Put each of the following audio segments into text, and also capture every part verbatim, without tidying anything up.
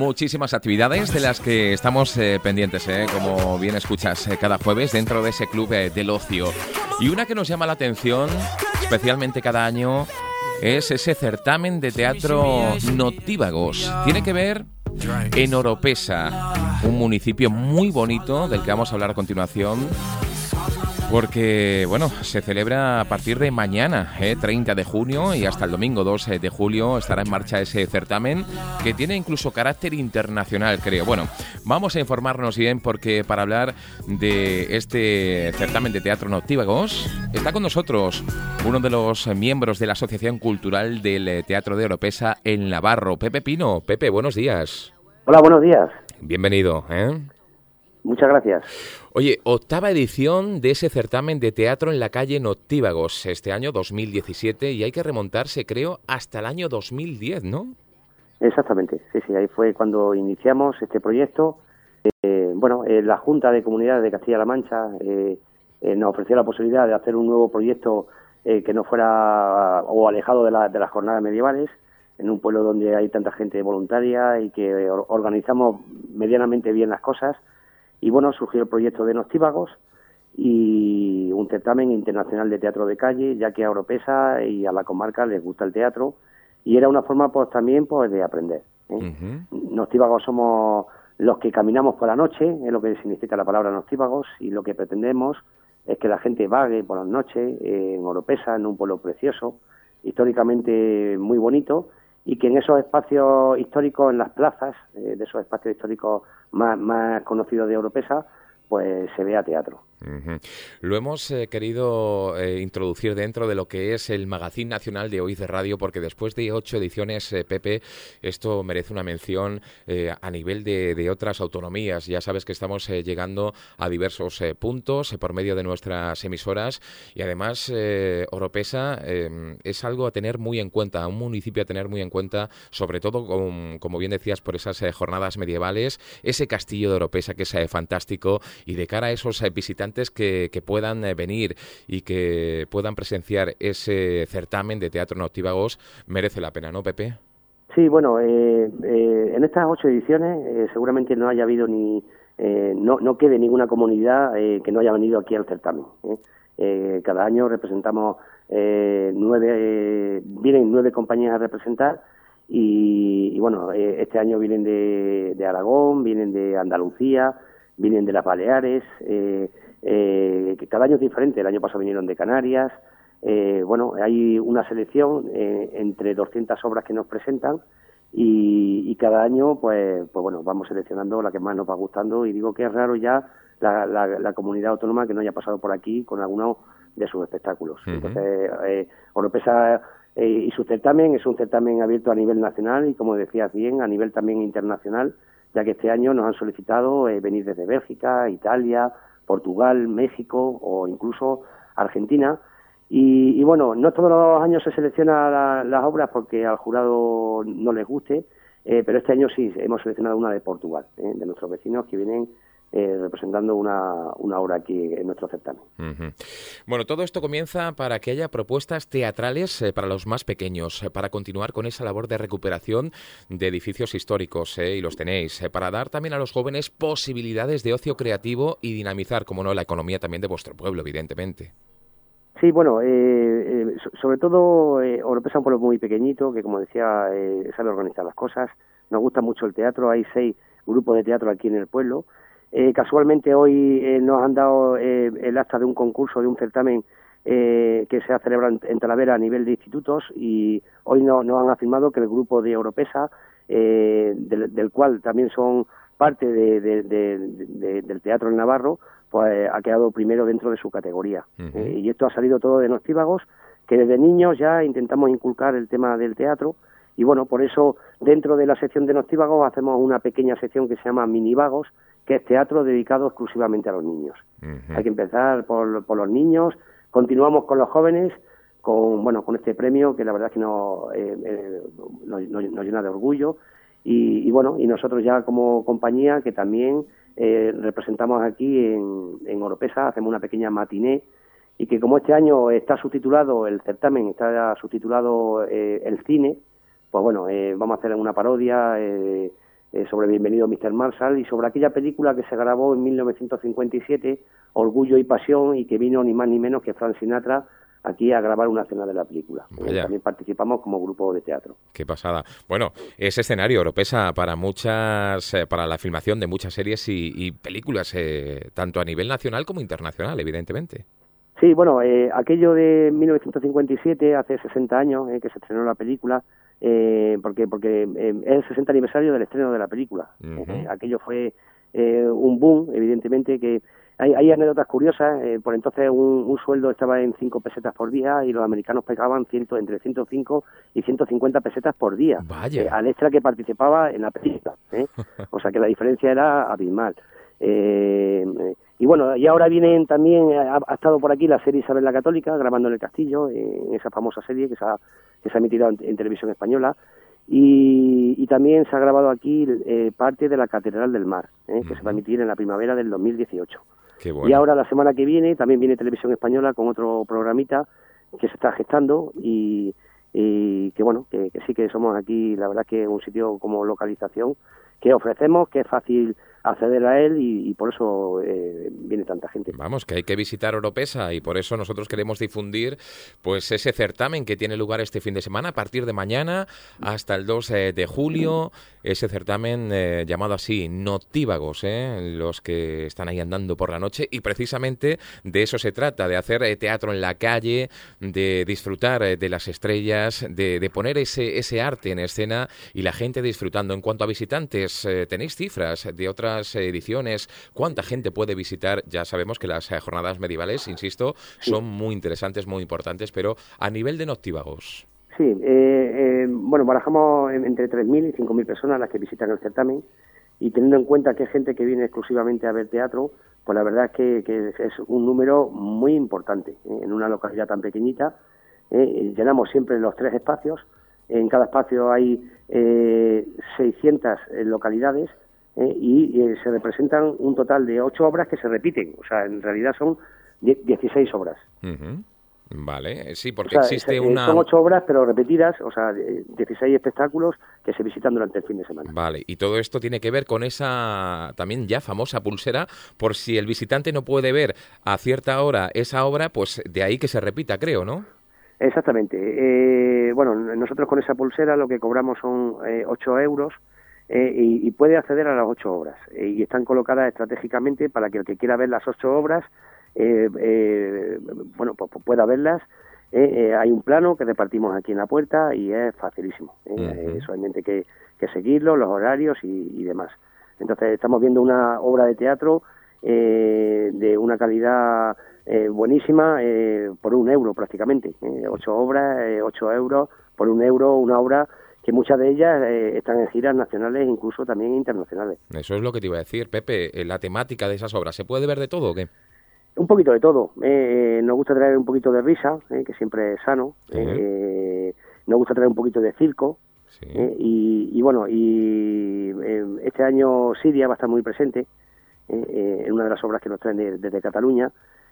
muchísimas actividades de las que estamos eh, pendientes, eh, como bien escuchas eh, cada jueves dentro de ese club eh, del ocio. Y una que nos llama la atención, especialmente cada año, es ese certamen de teatro Noctívagos. Tiene que ver en Oropesa, un municipio muy bonito del que vamos a hablar a continuación, porque, bueno, se celebra a partir de mañana, eh, treinta de junio, y hasta el domingo dos de julio estará en marcha ese certamen, que tiene incluso carácter internacional, creo. Bueno, vamos a informarnos bien, porque para hablar de este certamen de teatro Noctívagos está con nosotros uno de los miembros de la Asociación Cultural del Teatro de Oropesa en Navarro, Pepe Pino. Pepe, buenos días. Hola, buenos días. Bienvenido, ¿eh? Muchas gracias. Oye, octava edición de ese certamen de teatro en la calle Noctívagos, este año dos mil diecisiete, y hay que remontarse, creo, hasta el año dos mil diez, ¿no? Exactamente, sí, sí, ahí fue cuando iniciamos este proyecto. Eh, bueno, eh, la Junta de Comunidades de Castilla-La Mancha eh, eh, nos ofreció la posibilidad de hacer un nuevo proyecto eh, que no fuera o alejado de, la, de las jornadas medievales, en un pueblo donde hay tanta gente voluntaria y que or- organizamos medianamente bien las cosas. Y bueno, surgió el proyecto de Noctívagos y un certamen internacional de teatro de calle, ya que a Oropesa y a la comarca les gusta el teatro, y era una forma pues también pues de aprender, ¿eh? Uh-huh. Noctívagos somos los que caminamos por la noche, es lo que significa la palabra Noctívagos, y lo que pretendemos es que la gente vague por las noches eh, en Oropesa, en un pueblo precioso, históricamente muy bonito, y que en esos espacios históricos, en las plazas, eh, de esos espacios históricos más, más conocidos de Oropesa, pues se vea teatro. Uh-huh. Lo hemos eh, querido eh, introducir dentro de lo que es el Magazín Nacional de Oiz de Radio, porque después de ocho ediciones, eh, Pepe, esto merece una mención eh, a nivel de, de otras autonomías. Ya sabes que estamos eh, llegando a diversos eh, puntos eh, por medio de nuestras emisoras, y además eh, Oropesa eh, es algo a tener muy en cuenta, un municipio a tener muy en cuenta, sobre todo, con, como bien decías, por esas eh, jornadas medievales, ese castillo de Oropesa que es eh, fantástico, y de cara a esos eh, visitantes Que, que puedan eh, venir y que puedan presenciar ese certamen de teatro Noctívagos, merece la pena, ¿no, Pepe? Sí, bueno, eh, eh, en estas ocho ediciones eh, seguramente no haya habido ni, eh, no, no quede ninguna comunidad eh, que no haya venido aquí al certamen, ¿eh? Eh, cada año representamos eh, nueve, eh, vienen nueve compañías a representar, y, y bueno, eh, este año vienen de, de Aragón, vienen de Andalucía, vienen de las Baleares, eh, eh, que cada año es diferente. El año pasado vinieron de Canarias. Eh, bueno, hay una selección eh, entre doscientas obras que nos presentan, y, y cada año pues, pues bueno, vamos seleccionando la que más nos va gustando, y digo que es raro ya la, la, la comunidad autónoma que no haya pasado por aquí con alguno de sus espectáculos. Uh-huh. Entonces, eh, Oropesa eh, y su certamen es un certamen abierto a nivel nacional y, como decías bien, a nivel también internacional, ya que este año nos han solicitado eh, venir desde Bélgica, Italia, Portugal, México o incluso Argentina. Y, y bueno, no todos los años se seleccionan la, las obras porque al jurado no les guste, eh, pero este año sí, hemos seleccionado una de Portugal, eh, de nuestros vecinos que vienen Eh, representando una, una obra aquí en nuestro certamen. Uh-huh. Bueno, todo esto comienza para que haya propuestas teatrales eh, para los más pequeños, eh, para continuar con esa labor de recuperación de edificios históricos, eh, y los tenéis, eh, para dar también a los jóvenes posibilidades de ocio creativo y dinamizar, como no, la economía también de vuestro pueblo, evidentemente. Sí, bueno, eh, eh, sobre todo eh, Oropesa es un pueblo muy pequeñito que, como decía, eh, sabe organizar las cosas. Nos gusta mucho el teatro, hay seis grupos de teatro aquí en el pueblo. Eh, casualmente hoy eh, nos han dado eh, el acta de un concurso, de un certamen eh, que se ha celebrado en, en Talavera a nivel de institutos, y hoy no, nos han afirmado que el grupo de Oropesa, eh, del, del cual también son parte de, de, de, de, del Teatro en Navarro, pues ha quedado primero dentro de su categoría. Uh-huh. Eh, y esto ha salido todo de Noctívagos, que desde niños ya intentamos inculcar el tema del teatro, y bueno, por eso dentro de la sección de Noctívagos hacemos una pequeña sección que se llama Minivagos, que es teatro dedicado exclusivamente a los niños. Uh-huh. Hay que empezar por, por los niños, continuamos con los jóvenes, con bueno con este premio que la verdad es que nos, eh, eh, nos, nos llena de orgullo, y, y bueno, y nosotros ya como compañía que también eh, representamos aquí en, en Oropesa, hacemos una pequeña matiné, y que como este año está subtitulado, el certamen está subtitulado eh, el cine, pues bueno, eh, vamos a hacer una parodia, eh, eh, sobre Bienvenido mister Marshall y sobre aquella película que se grabó en mil novecientos cincuenta y siete, Orgullo y Pasión, y que vino ni más ni menos que Frank Sinatra aquí a grabar una escena de la película. Eh, también participamos como grupo de teatro. Qué pasada. Bueno, es escenario Oropesa para muchas, eh, para la filmación de muchas series y, y películas, eh, tanto a nivel nacional como internacional, evidentemente. Sí, bueno, eh, aquello de mil novecientos cincuenta y siete, hace sesenta años eh, que se estrenó la película, eh, porque porque eh, es el sesenta aniversario del estreno de la película. Uh-huh. eh, aquello fue eh, un boom, evidentemente, que hay, hay anécdotas curiosas. Eh, por entonces un, un sueldo estaba en cinco pesetas por día y los americanos pagaban ciento, entre ciento cinco y ciento cincuenta pesetas por día, Vaya. Eh, al extra que participaba en la película. ¿eh? O sea que la diferencia era abismal. Eh, y bueno, y ahora vienen también, ha, ha estado por aquí la serie Isabel la Católica, grabando en el Castillo, en esa famosa serie que se ha, que se ha emitido en, en televisión española, y, y también se ha grabado aquí eh, parte de la Catedral del Mar, eh, que uh-huh. se va a emitir en la primavera del dos mil dieciocho. Qué bueno. Y ahora la semana que viene también viene televisión española con otro programita que se está gestando y, y que bueno, que, que sí que somos aquí, la verdad que es un sitio como localización que ofrecemos, que es fácil acceder a él y, y por eso eh, viene tanta gente. Vamos, que hay que visitar Oropesa y por eso nosotros queremos difundir pues ese certamen que tiene lugar este fin de semana a partir de mañana hasta el dos de julio, ese certamen eh, llamado así, Noctívagos, eh, los que están ahí andando por la noche, y precisamente de eso se trata, de hacer eh, teatro en la calle, de disfrutar eh, de las estrellas, de, de poner ese, ese arte en escena y la gente disfrutando. En cuanto a visitantes, eh, ¿tenéis cifras de otras ediciones? ¿Cuánta gente puede visitar? Ya sabemos que las eh, jornadas medievales, insisto, son muy interesantes, muy importantes, pero a nivel de Noctívagos. Sí, eh, eh, bueno, barajamos entre tres mil y cinco mil personas las que visitan el certamen, y teniendo en cuenta que hay gente que viene exclusivamente a ver teatro, pues la verdad es que, que es un número muy importante. ¿eh? En una localidad tan pequeñita, eh, llenamos siempre los tres espacios. En cada espacio hay eh, seiscientas localidades, eh, y eh, se representan un total de ocho obras que se repiten. O sea, en realidad son dieciséis obras. Uh-huh. Vale, sí, porque o sea, existe eh, una... Son ocho obras, pero repetidas, o sea, dieciséis espectáculos que se visitan durante el fin de semana. Vale, y todo esto tiene que ver con esa también ya famosa pulsera, por si el visitante no puede ver a cierta hora esa obra, pues de ahí que se repita, creo, ¿no? Exactamente. Eh, bueno, nosotros con esa pulsera lo que cobramos son eh, ocho euros, eh, y, y puede acceder a las ocho obras. Eh, y están colocadas estratégicamente para que el que quiera ver las ocho obras, eh, eh, bueno, pues, pues pueda verlas. Eh, eh, hay un plano que repartimos aquí en la puerta y es facilísimo. Eh, uh-huh. eh, solamente que, que seguirlo, los horarios y, y demás. Entonces estamos viendo una obra de teatro eh, de una calidad eh, buenísima, eh, por un euro prácticamente. Eh, ocho obras, eh, ocho euros por un euro, una obra que muchas de ellas eh, están en giras nacionales e incluso también internacionales. Eso es lo que te iba a decir, Pepe, la temática de esas obras, ¿se puede ver de todo o qué? Un poquito de todo. Eh, nos gusta traer un poquito de risa, eh, que siempre es sano. Sí. Eh, nos gusta traer un poquito de circo. Sí. Eh, y, y bueno, y eh, este año Siria va a estar muy presente eh, eh, en una de las obras que nos traen de, desde Cataluña.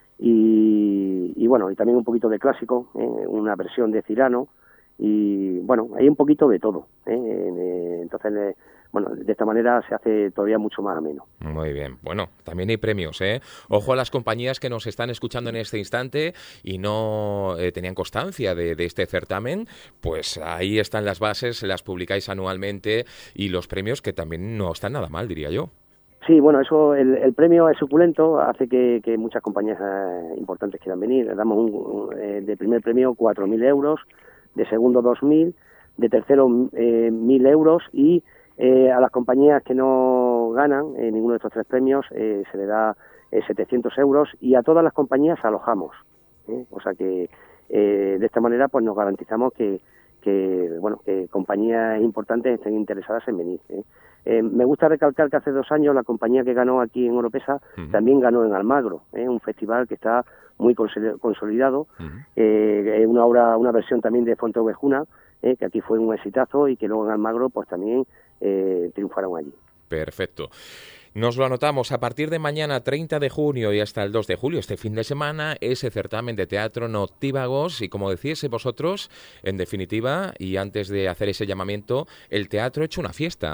Y, y bueno, y también un poquito de clásico, eh, una versión de Cirano. Y bueno, hay un poquito de todo. ¿eh? Eh, entonces, eh, bueno, de esta manera se hace todavía mucho más ameno. Muy bien. Bueno, también hay premios, ¿eh? Ojo a las compañías que nos están escuchando en este instante y no eh, tenían constancia de, de este certamen, pues ahí están las bases, las publicáis anualmente y los premios que también no están nada mal, diría yo. Sí, bueno, eso, el, el premio es suculento, hace que, que muchas compañías eh, importantes quieran venir. Le damos un, un, eh, de primer premio cuatro mil euros, de segundo dos mil, de tercero eh, mil euros y eh, a las compañías que no ganan eh, ninguno de estos tres premios eh, se le da eh, setecientos euros y a todas las compañías alojamos. ¿eh? O sea que eh, de esta manera pues nos garantizamos que, que bueno que compañías importantes estén interesadas en venir. ¿eh? Eh, me gusta recalcar que hace dos años la compañía que ganó aquí en Oropesa uh-huh. también ganó en Almagro, ¿eh? un festival que está muy consolidado, uh-huh. eh, una obra, una versión también de Fonteovejuna, eh, que aquí fue un exitazo y que luego en Almagro pues también eh, triunfaron allí. Perfecto. Nos lo anotamos, a partir de mañana treinta de junio y hasta el dos de julio, este fin de semana, ese certamen de teatro Noctívagos y como decís vosotros, en definitiva, y antes de hacer ese llamamiento, el teatro hecho una fiesta.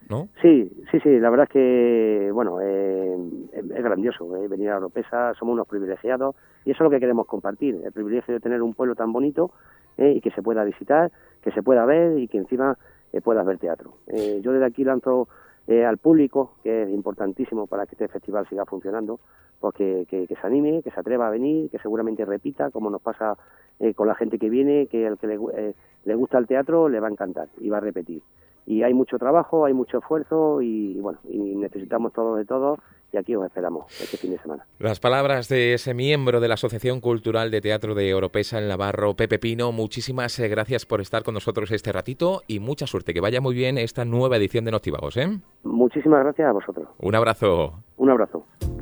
¿no? Sí, sí, sí, la verdad es que, bueno, eh, es, es grandioso eh, venir a Oropesa, somos unos privilegiados y eso es lo que queremos compartir, el privilegio de tener un pueblo tan bonito eh, y que se pueda visitar, que se pueda ver y que encima eh, puedas ver teatro. Eh, yo desde aquí lanzo eh, al público, que es importantísimo para que este festival siga funcionando, pues que, que, que se anime, que se atreva a venir, que seguramente repita, como nos pasa eh, con la gente que viene, que al que le, eh, le gusta el teatro le va a encantar y va a repetir. Y hay mucho trabajo, hay mucho esfuerzo y, bueno, y necesitamos todos de todos y aquí os esperamos este fin de semana. Las palabras de ese miembro de la Asociación Cultural de Teatro de Oropesa en Navarro, Pepe Pino. Muchísimas gracias por estar con nosotros este ratito y mucha suerte. Que vaya muy bien esta nueva edición de Noctívagos, ¿eh? Muchísimas gracias a vosotros. Un abrazo. Un abrazo.